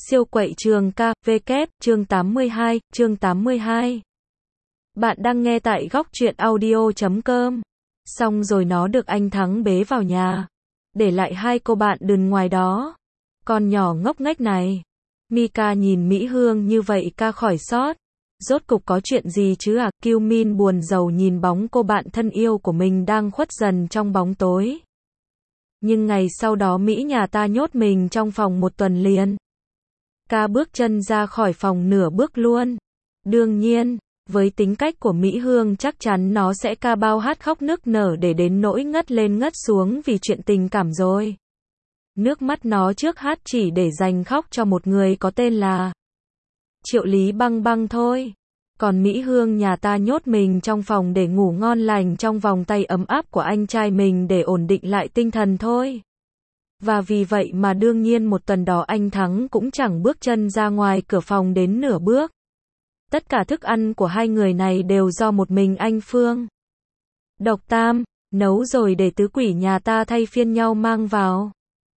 Siêu quậy trường ca, vk, chương 82. Bạn đang nghe tại góc truyện audio.com. Xong rồi nó được anh Thắng bế vào nhà. Để lại hai cô bạn đần ngoài đó. Con nhỏ ngốc nghếch này. Mika nhìn Mỹ Hương như vậy ca khỏi sót. Rốt cục có chuyện gì chứ à? Kiêu Min buồn rầu nhìn bóng cô bạn thân yêu của mình đang khuất dần trong bóng tối. Nhưng ngày sau đó Mỹ nhà ta nhốt mình trong phòng một tuần liền. Ca bước chân ra khỏi phòng nửa bước luôn. Đương nhiên, với tính cách của Mỹ Hương chắc chắn nó sẽ ca bao hát khóc nức nở để đến nỗi ngất lên ngất xuống vì chuyện tình cảm rồi. Nước mắt nó trước hát chỉ để dành khóc cho một người có tên là Triệu Lý Băng Băng thôi. Còn Mỹ Hương nhà ta nhốt mình trong phòng để ngủ ngon lành trong vòng tay ấm áp của anh trai mình để ổn định lại tinh thần thôi. Và vì vậy mà đương nhiên một tuần đó anh Thắng cũng chẳng bước chân ra ngoài cửa phòng đến nửa bước. Tất cả thức ăn của hai người này đều do một mình anh Phương Độc Tam nấu rồi để tứ quỷ nhà ta thay phiên nhau mang vào.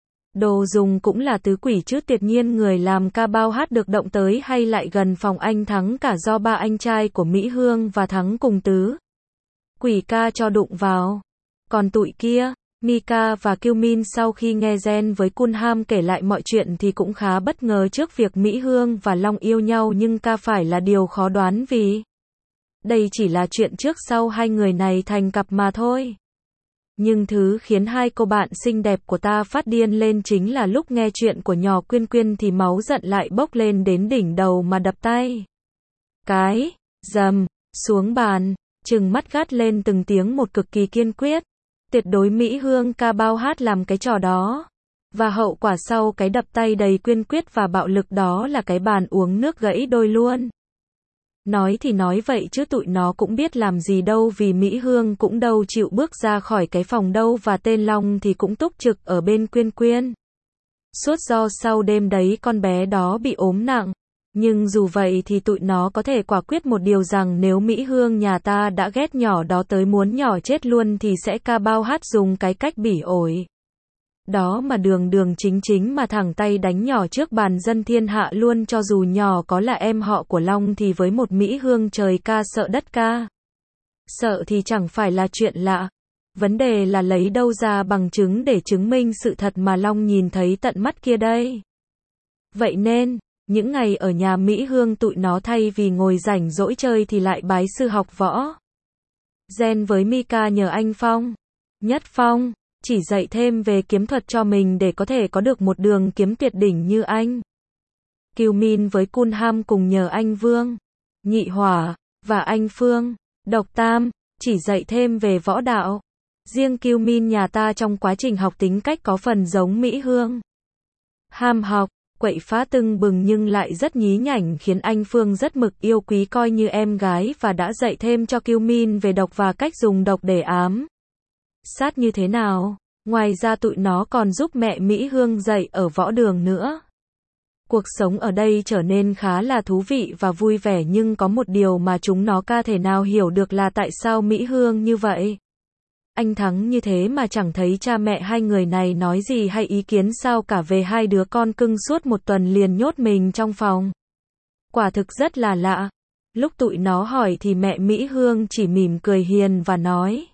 Đồ dùng cũng là tứ quỷ chứ tuyệt nhiên người làm ca bao hát được động tới hay lại gần phòng anh Thắng cả do ba anh trai của Mỹ Hương và Thắng cùng tứ quỷ ca cho đụng vào. Còn tụi kia, Mika và Kiêu Min sau khi nghe Jen với Kunham kể lại mọi chuyện thì cũng khá bất ngờ trước việc Mỹ Hương và Long yêu nhau, nhưng ca phải là điều khó đoán vì đây chỉ là chuyện trước sau hai người này thành cặp mà thôi. Nhưng thứ khiến hai cô bạn xinh đẹp của ta phát điên lên chính là lúc nghe chuyện của nhỏ Quyên Quyên thì máu giận lại bốc lên đến đỉnh đầu mà đập tay. Cái, dầm, xuống bàn, trừng mắt gắt lên từng tiếng một cực kỳ kiên quyết. Tuyệt đối Mỹ Hương ca bao hát làm cái trò đó. Và hậu quả sau cái đập tay đầy kiên quyết và bạo lực đó là cái bàn uống nước gãy đôi luôn. Nói thì nói vậy chứ tụi nó cũng biết làm gì đâu, vì Mỹ Hương cũng đâu chịu bước ra khỏi cái phòng đâu, và tên Long thì cũng túc trực ở bên Quyên Quyên. Suốt do sau đêm đấy con bé đó bị ốm nặng. Nhưng dù vậy thì tụi nó có thể quả quyết một điều rằng nếu Mỹ Hương nhà ta đã ghét nhỏ đó tới muốn nhỏ chết luôn thì sẽ ca bao hát dùng cái cách bỉ ổi đó mà đường đường chính chính mà thẳng tay đánh nhỏ trước bàn dân thiên hạ luôn. Cho dù nhỏ có là em họ của Long thì với một Mỹ Hương trời ca sợ đất ca sợ thì chẳng phải là chuyện lạ. Vấn đề là lấy đâu ra bằng chứng để chứng minh sự thật mà Long nhìn thấy tận mắt kia đây. Vậy nên những ngày ở nhà Mỹ Hương tụi nó thay vì ngồi rảnh rỗi chơi thì lại bái sư học võ. Jen với Mika nhờ anh Nhất Phong chỉ dạy thêm về kiếm thuật cho mình để có thể có được một đường kiếm tuyệt đỉnh như anh. Kiêu Min với Kunham cùng nhờ anh Vương Nhị Hỏa và anh Phương Độc Tam chỉ dạy thêm về võ đạo. Riêng Kiêu Min nhà ta trong quá trình học tính cách có phần giống Mỹ Hương. Ham học, quậy phá tưng bừng nhưng lại rất nhí nhảnh, khiến anh Phương rất mực yêu quý coi như em gái, và đã dạy thêm cho Kiêu Min về độc và cách dùng độc để ám sát như thế nào. Ngoài ra tụi nó còn giúp mẹ Mỹ Hương dạy ở võ đường nữa. Cuộc sống ở đây trở nên khá là thú vị và vui vẻ, nhưng có một điều mà chúng nó ca thể nào hiểu được là tại sao Mỹ Hương như vậy. Anh Thắng như thế mà chẳng thấy cha mẹ hai người này nói gì hay ý kiến sao cả về hai đứa con cưng suốt một tuần liền nhốt mình trong phòng. Quả thực rất là lạ. Lúc tụi nó hỏi thì mẹ Mỹ Hương chỉ mỉm cười hiền và nói: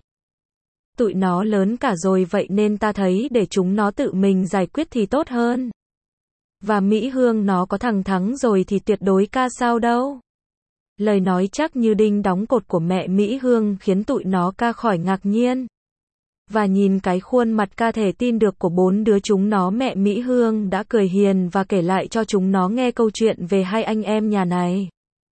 tụi nó lớn cả rồi vậy nên ta thấy để chúng nó tự mình giải quyết thì tốt hơn. Và Mỹ Hương nó có thằng Thắng rồi thì tuyệt đối ca sao đâu. Lời nói chắc như đinh đóng cột của mẹ Mỹ Hương khiến tụi nó ca khỏi ngạc nhiên. Và nhìn cái khuôn mặt ca thể tin được của bốn đứa chúng nó, mẹ Mỹ Hương đã cười hiền và kể lại cho chúng nó nghe câu chuyện về hai anh em nhà này.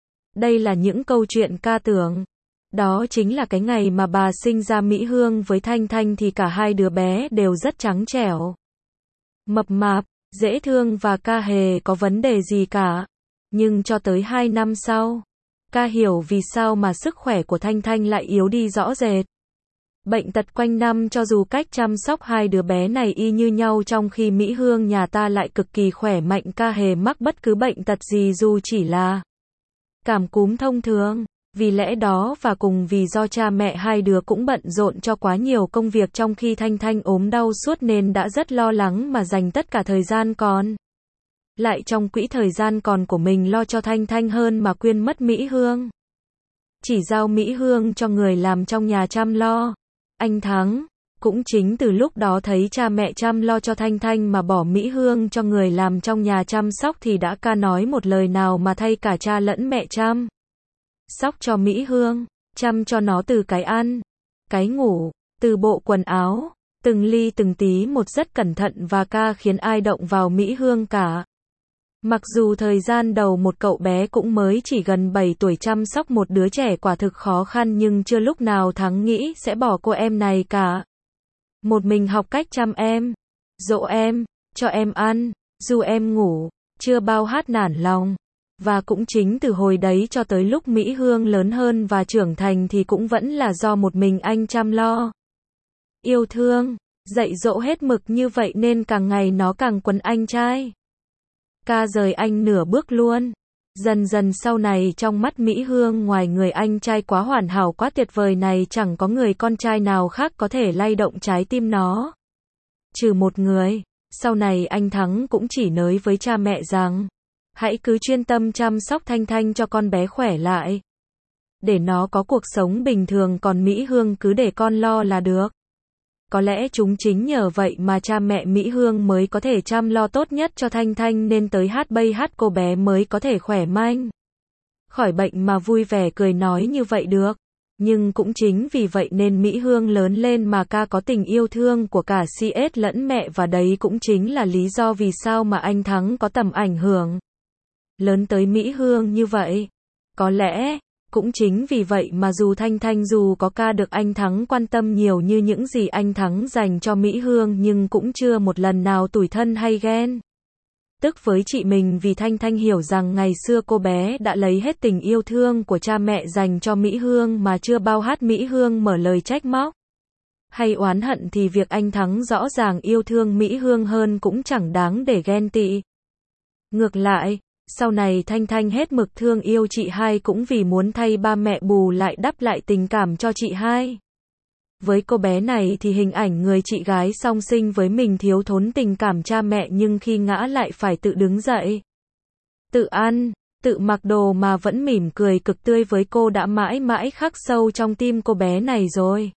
Đây là những câu chuyện ca tưởng. Đó chính là cái ngày mà bà sinh ra Mỹ Hương với Thanh Thanh thì cả hai đứa bé đều rất trắng trẻo, mập mạp, dễ thương và ca hề có vấn đề gì cả. Nhưng cho tới 2 năm sau, ca hiểu vì sao mà sức khỏe của Thanh Thanh lại yếu đi rõ rệt. Bệnh tật quanh năm cho dù cách chăm sóc hai đứa bé này y như nhau, trong khi Mỹ Hương nhà ta lại cực kỳ khỏe mạnh, ca hề mắc bất cứ bệnh tật gì dù chỉ là cảm cúm thông thường. Vì lẽ đó và cùng vì do cha mẹ hai đứa cũng bận rộn cho quá nhiều công việc trong khi Thanh Thanh ốm đau suốt nên đã rất lo lắng mà dành tất cả thời gian còn lại trong quỹ thời gian còn của mình lo cho Thanh Thanh hơn mà quên mất Mỹ Hương. Chỉ giao Mỹ Hương cho người làm trong nhà chăm lo. Anh Thắng cũng chính từ lúc đó thấy cha mẹ chăm lo cho Thanh Thanh mà bỏ Mỹ Hương cho người làm trong nhà chăm sóc thì đã ca nói một lời nào mà thay cả cha lẫn mẹ chăm sóc cho Mỹ Hương, chăm cho nó từ cái ăn, cái ngủ, từ bộ quần áo, từng ly từng tí một rất cẩn thận và ca khiến ai động vào Mỹ Hương cả. Mặc dù thời gian đầu một cậu bé cũng mới chỉ gần 7 tuổi chăm sóc một đứa trẻ quả thực khó khăn nhưng chưa lúc nào Thắng nghĩ sẽ bỏ cô em này cả. Một mình học cách chăm em, dỗ em, cho em ăn, du em ngủ, chưa bao hát nản lòng. Và cũng chính từ hồi đấy cho tới lúc Mỹ Hương lớn hơn và trưởng thành thì cũng vẫn là do một mình anh chăm lo. Yêu thương, dạy dỗ hết mực như vậy nên càng ngày nó càng quấn anh trai. Ca rời anh nửa bước luôn. Dần dần sau này trong mắt Mỹ Hương ngoài người anh trai quá hoàn hảo quá tuyệt vời này chẳng có người con trai nào khác có thể lay động trái tim nó. Trừ một người, sau này anh Thắng cũng chỉ nói với cha mẹ rằng, hãy cứ chuyên tâm chăm sóc Thanh Thanh cho con bé khỏe lại. Để nó có cuộc sống bình thường còn Mỹ Hương cứ để con lo là được. Có lẽ chúng chính nhờ vậy mà cha mẹ Mỹ Hương mới có thể chăm lo tốt nhất cho Thanh Thanh nên tới hát cô bé mới có thể khỏe mạnh. Khỏi bệnh mà vui vẻ cười nói như vậy được. Nhưng cũng chính vì vậy nên Mỹ Hương lớn lên mà ca có tình yêu thương của cả CS lẫn mẹ và đấy cũng chính là lý do vì sao mà anh Thắng có tầm ảnh hưởng lớn tới Mỹ Hương như vậy. Có lẽ cũng chính vì vậy mà dù Thanh Thanh dù có ca được anh Thắng quan tâm nhiều như những gì anh Thắng dành cho Mỹ Hương nhưng cũng chưa một lần nào tủi thân hay ghen tức với chị mình vì Thanh Thanh hiểu rằng ngày xưa cô bé đã lấy hết tình yêu thương của cha mẹ dành cho Mỹ Hương mà chưa bao hát Mỹ Hương mở lời trách móc hay oán hận thì việc anh Thắng rõ ràng yêu thương Mỹ Hương hơn cũng chẳng đáng để ghen tị. Ngược lại, sau này Thanh Thanh hết mực thương yêu chị hai cũng vì muốn thay ba mẹ bù lại đắp lại tình cảm cho chị hai. Với cô bé này thì hình ảnh người chị gái song sinh với mình thiếu thốn tình cảm cha mẹ nhưng khi ngã lại phải tự đứng dậy. Tự ăn, tự mặc đồ mà vẫn mỉm cười cực tươi với cô đã mãi mãi khắc sâu trong tim cô bé này rồi.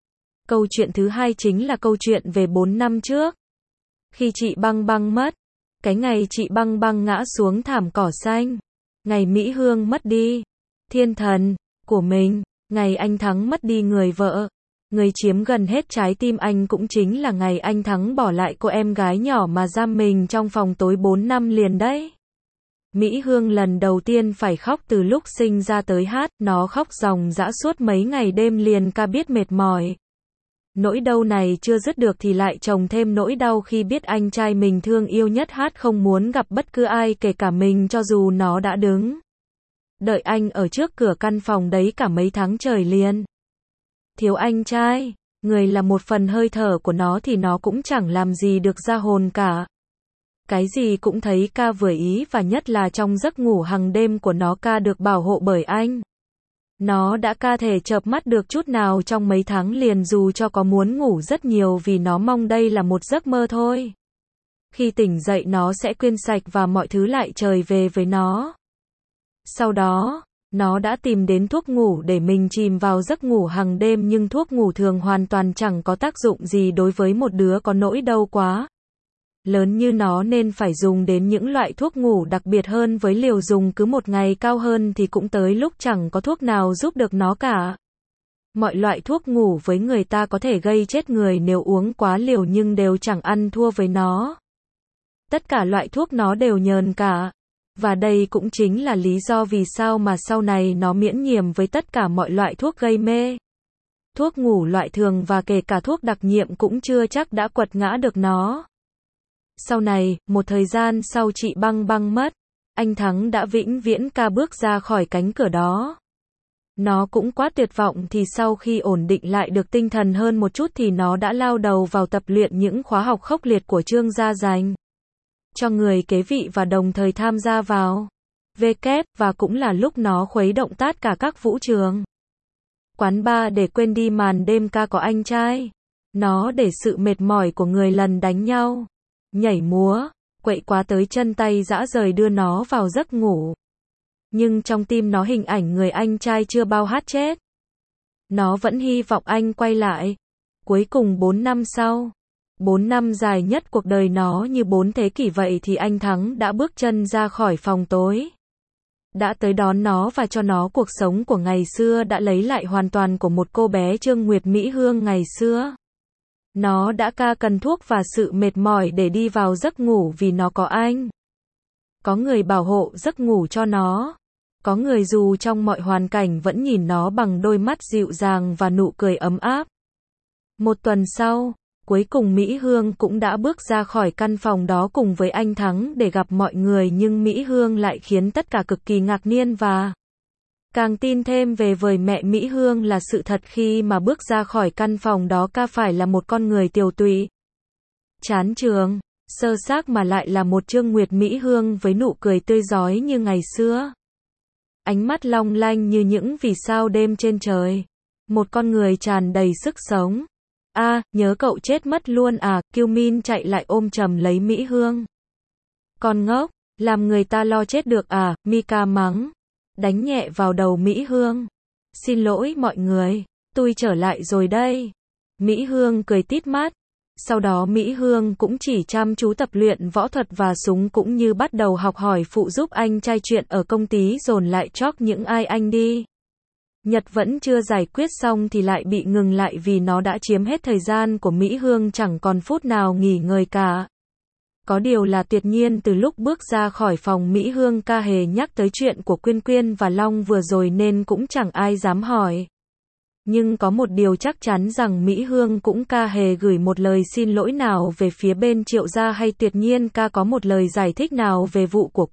Câu chuyện thứ hai chính là câu chuyện về 4 năm trước. Khi chị Băng Băng mất. Cái ngày chị Băng Băng ngã xuống thảm cỏ xanh. Ngày Mỹ Hương mất đi. Thiên thần của mình. Ngày anh Thắng mất đi người vợ. Người chiếm gần hết trái tim anh cũng chính là ngày anh Thắng bỏ lại cô em gái nhỏ mà giam mình trong phòng tối 4 năm liền đấy. Mỹ Hương lần đầu tiên phải khóc từ lúc sinh ra tới hát. Nó khóc ròng rã suốt mấy ngày đêm liền ca biết mệt mỏi. Nỗi đau này chưa dứt được thì lại chồng thêm nỗi đau khi biết anh trai mình thương yêu nhất hát không muốn gặp bất cứ ai kể cả mình cho dù nó đã đứng đợi anh ở trước cửa căn phòng đấy cả mấy tháng trời liền. Thiếu anh trai, người là một phần hơi thở của nó thì nó cũng chẳng làm gì được ra hồn cả. Cái gì cũng thấy ca vừa ý và nhất là trong giấc ngủ hàng đêm của nó ca được bảo hộ bởi anh. Nó đã ca thể chợp mắt được chút nào trong mấy tháng liền dù cho có muốn ngủ rất nhiều vì nó mong đây là một giấc mơ thôi. Khi tỉnh dậy nó sẽ quên sạch và mọi thứ lại trở về với nó. Sau đó, nó đã tìm đến thuốc ngủ để mình chìm vào giấc ngủ hàng đêm nhưng thuốc ngủ thường hoàn toàn chẳng có tác dụng gì đối với một đứa có nỗi đau quá lớn như nó nên phải dùng đến những loại thuốc ngủ đặc biệt hơn với liều dùng cứ một ngày cao hơn thì cũng tới lúc chẳng có thuốc nào giúp được nó cả. Mọi loại thuốc ngủ với người ta có thể gây chết người nếu uống quá liều nhưng đều chẳng ăn thua với nó. Tất cả loại thuốc nó đều nhờn cả. Và đây cũng chính là lý do vì sao mà sau này nó miễn nhiễm với tất cả mọi loại thuốc gây mê. Thuốc ngủ loại thường và kể cả thuốc đặc nhiệm cũng chưa chắc đã quật ngã được nó. Sau này, một thời gian sau chị Băng Băng mất, anh Thắng đã vĩnh viễn ca bước ra khỏi cánh cửa đó. Nó cũng quá tuyệt vọng thì sau khi ổn định lại được tinh thần hơn một chút thì nó đã lao đầu vào tập luyện những khóa học khốc liệt của Trương gia dành cho người kế vị và đồng thời tham gia vào và cũng là lúc nó khuấy động tất cả các vũ trường, quán bar để quên đi màn đêm ca có anh trai. Nó để sự mệt mỏi của người lần đánh nhau, nhảy múa, quậy quá tới chân tay rã rời đưa nó vào giấc ngủ. Nhưng trong tim nó hình ảnh người anh trai chưa bao hát chết. Nó vẫn hy vọng anh quay lại. Cuối cùng 4 năm sau, 4 năm dài nhất cuộc đời nó như 4 thế kỷ vậy thì anh Thắng đã bước chân ra khỏi phòng tối. Đã tới đón nó và cho nó cuộc sống của ngày xưa đã lấy lại hoàn toàn của một cô bé Trương Nguyệt Mỹ Hương ngày xưa. Nó đã cần thuốc và sự mệt mỏi để đi vào giấc ngủ vì nó có anh. Có người bảo hộ giấc ngủ cho nó. Có người dù trong mọi hoàn cảnh vẫn nhìn nó bằng đôi mắt dịu dàng và nụ cười ấm áp. Một tuần sau, cuối cùng Mỹ Hương cũng đã bước ra khỏi căn phòng đó cùng với anh Thắng để gặp mọi người, nhưng Mỹ Hương lại khiến tất cả cực kỳ ngạc nhiên và càng tin thêm về vời mẹ Mỹ Hương là sự thật khi mà bước ra khỏi căn phòng đó phải là một con người tiều tụy, chán chường, sơ xác mà lại là một Trương Nguyệt Mỹ Hương với nụ cười tươi rói như ngày xưa. Ánh mắt long lanh như những vì sao đêm trên trời. Một con người tràn đầy sức sống. Nhớ cậu chết mất luôn à, Kiêu Min chạy lại ôm chầm lấy Mỹ Hương. Con ngốc, làm người ta lo chết được à, Mika mắng. Đánh nhẹ vào đầu Mỹ Hương. Xin lỗi mọi người, tôi trở lại rồi đây. Mỹ Hương cười tít mắt. Sau đó Mỹ Hương cũng chỉ chăm chú tập luyện võ thuật và súng cũng như bắt đầu học hỏi phụ giúp anh trai chuyện ở công ty dồn lại chóc những ai anh đi. Nhật vẫn chưa giải quyết xong thì lại bị ngừng lại vì nó đã chiếm hết thời gian của Mỹ Hương, chẳng còn phút nào nghỉ ngơi cả. Có điều là tuyệt nhiên từ lúc bước ra khỏi phòng Mỹ Hương hề nhắc tới chuyện của Quyên Quyên và Long vừa rồi nên cũng chẳng ai dám hỏi. Nhưng có một điều chắc chắn rằng Mỹ Hương cũng hề gửi một lời xin lỗi nào về phía bên Triệu gia hay tuyệt nhiên có một lời giải thích nào về vụ của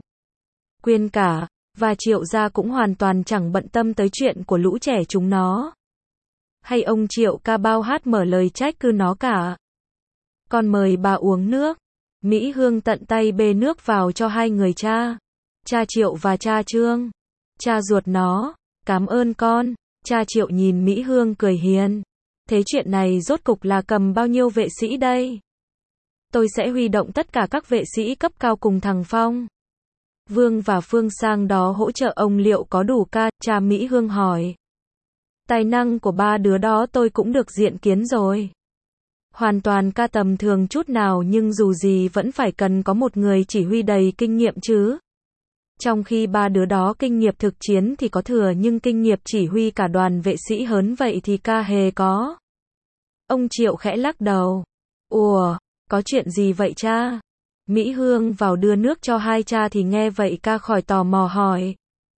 Quyên cả. Và Triệu gia cũng hoàn toàn chẳng bận tâm tới chuyện của lũ trẻ chúng nó. Hay ông Triệu bao hát mở lời trách cứ nó cả. Con mời bà uống nước. Mỹ Hương tận tay bê nước vào cho hai người cha. Cha Triệu và cha Trương. Cha ruột nó. Cảm ơn con. Cha Triệu nhìn Mỹ Hương cười hiền. Thế chuyện này rốt cục là cầm bao nhiêu vệ sĩ đây? Tôi sẽ huy động tất cả các vệ sĩ cấp cao cùng thằng Phong. Vương và Phương sang đó hỗ trợ ông liệu có đủ cha Mỹ Hương hỏi. Tài năng của ba đứa đó tôi cũng được diện kiến rồi. Hoàn toàn tầm thường chút nào nhưng dù gì vẫn phải cần có một người chỉ huy đầy kinh nghiệm chứ. Trong khi ba đứa đó kinh nghiệm thực chiến thì có thừa nhưng kinh nghiệm chỉ huy cả đoàn vệ sĩ hớn vậy thì hề có. Ông Triệu khẽ lắc đầu. Ủa, có chuyện gì vậy cha? Mỹ Hương vào đưa nước cho hai cha thì nghe vậy khỏi tò mò hỏi.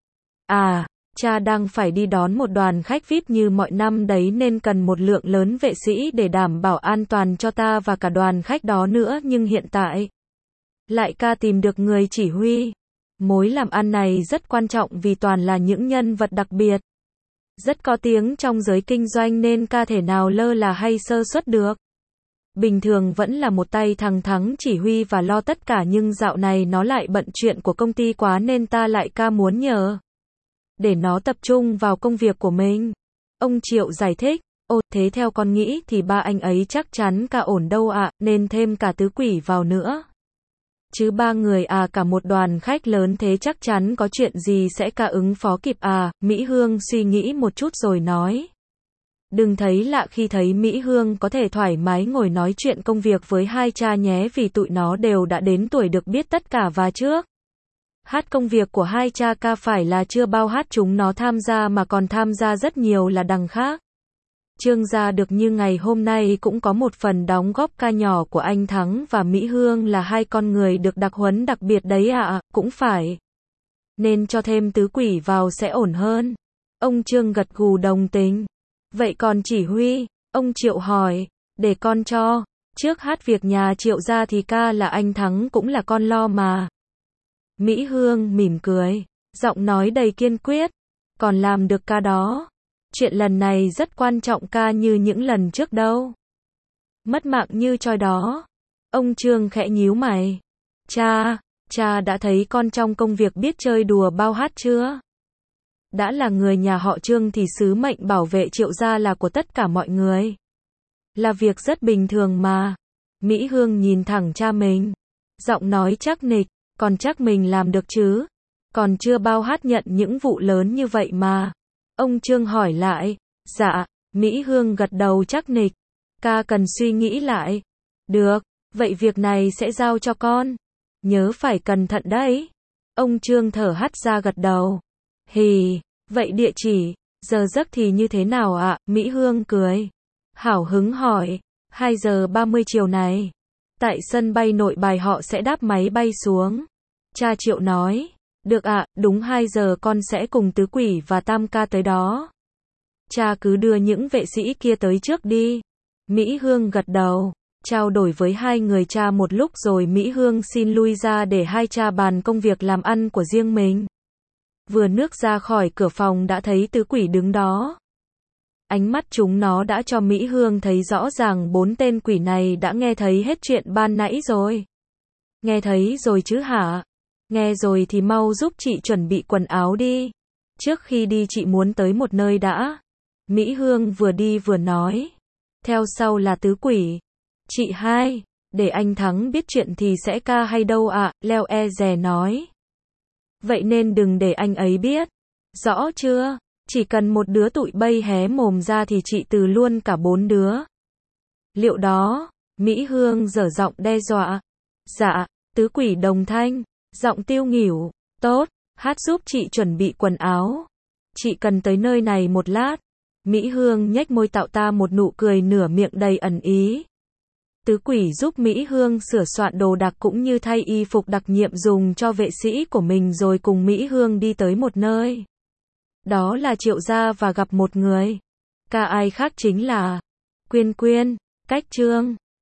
Cha đang phải đi đón một đoàn khách VIP như mọi năm đấy nên cần một lượng lớn vệ sĩ để đảm bảo an toàn cho ta và cả đoàn khách đó nữa, nhưng hiện tại lại tìm được người chỉ huy. Mối làm ăn này rất quan trọng vì toàn là những nhân vật đặc biệt, rất có tiếng trong giới kinh doanh nên thể nào lơ là hay sơ suất được. Bình thường vẫn là một tay thằng Thắng chỉ huy và lo tất cả nhưng dạo này nó lại bận chuyện của công ty quá nên ta lại muốn nhờ để nó tập trung vào công việc của mình. Ông Triệu giải thích. Thế theo con nghĩ thì ba anh ấy chắc chắn ổn đâu ạ, nên thêm cả tứ quỷ vào nữa. Chứ ba người cả một đoàn khách lớn thế chắc chắn có chuyện gì sẽ ứng phó kịp Mỹ Hương suy nghĩ một chút rồi nói. Đừng thấy lạ khi thấy Mỹ Hương có thể thoải mái ngồi nói chuyện công việc với hai cha nhé, vì tụi nó đều đã đến tuổi được biết tất cả và trước hát công việc của hai cha phải là chưa bao hát chúng nó tham gia mà còn tham gia rất nhiều là đằng khác. Trương gia được như ngày hôm nay cũng có một phần đóng góp nhỏ của anh Thắng và Mỹ Hương là hai con người được đặc huấn đặc biệt đấy cũng phải. Nên cho thêm tứ quỷ vào sẽ ổn hơn. Ông Trương gật gù đồng tình. Vậy còn chỉ huy? Ông Triệu hỏi. Để con cho. Trước hát việc nhà Triệu gia thì là anh Thắng cũng là con lo mà. Mỹ Hương mỉm cười. Giọng nói đầy kiên quyết. Còn làm được đó. Chuyện lần này rất quan trọng như những lần trước đâu. Mất mạng như choi đó. Ông Trương khẽ nhíu mày. Cha đã thấy con trong công việc biết chơi đùa bao hát chưa? Đã là người nhà họ Trương thì sứ mệnh bảo vệ Triệu gia là của tất cả mọi người. Là việc rất bình thường mà. Mỹ Hương nhìn thẳng cha mình. Giọng nói chắc nịch, còn chắc mình làm được chứ? Còn chưa bao hát nhận những vụ lớn như vậy mà. Ông Trương hỏi lại. Dạ, Mỹ Hương gật đầu chắc nịch. Ca cần suy nghĩ lại. Được, vậy việc này sẽ giao cho con. Nhớ phải cẩn thận đấy. Ông Trương thở hắt ra gật đầu. Hì, vậy địa chỉ, giờ giấc thì như thế nào ạ? Mỹ Hương cười. Hào hứng hỏi. 2 giờ 30 chiều này. Tại sân bay Nội Bài họ sẽ đáp máy bay xuống. Cha Triệu nói. Được ạ, đúng 2 giờ con sẽ cùng Tứ Quỷ và Tam Ca tới đó. Cha cứ đưa những vệ sĩ kia tới trước đi. Mỹ Hương gật đầu. Trao đổi với hai người cha một lúc rồi Mỹ Hương xin lui ra để hai cha bàn công việc làm ăn của riêng mình. Vừa bước ra khỏi cửa phòng đã thấy Tứ Quỷ đứng đó. Ánh mắt chúng nó đã cho Mỹ Hương thấy rõ ràng 4 tên quỷ này đã nghe thấy hết chuyện ban nãy rồi. Nghe thấy rồi chứ hả? Nghe rồi thì mau giúp chị chuẩn bị quần áo đi. Trước khi đi chị muốn tới một nơi đã. Mỹ Hương vừa đi vừa nói. Theo sau là Tứ Quỷ. Chị hai, để anh Thắng biết chuyện thì sẽ ca hay đâu ạ, Leo e dè nói. Vậy nên đừng để anh ấy biết. Rõ chưa? Chỉ cần một đứa tụi bay hé mồm ra thì chị từ luôn cả 4 đứa. Liệu đó? Mỹ Hương giở giọng đe dọa. Dạ, Tứ Quỷ đồng thanh, giọng tiêu nghỉu. Tốt, hát giúp chị chuẩn bị quần áo. Chị cần tới nơi này một lát. Mỹ Hương nhếch môi tạo ta một nụ cười nửa miệng đầy ẩn ý. Tứ Quỷ giúp Mỹ Hương sửa soạn đồ đạc cũng như thay y phục đặc nhiệm dùng cho vệ sĩ của mình rồi cùng Mỹ Hương đi tới một nơi. Đó là Triệu gia và gặp một người. Ca ai khác chính là Quyên Quyên, Cách Trương.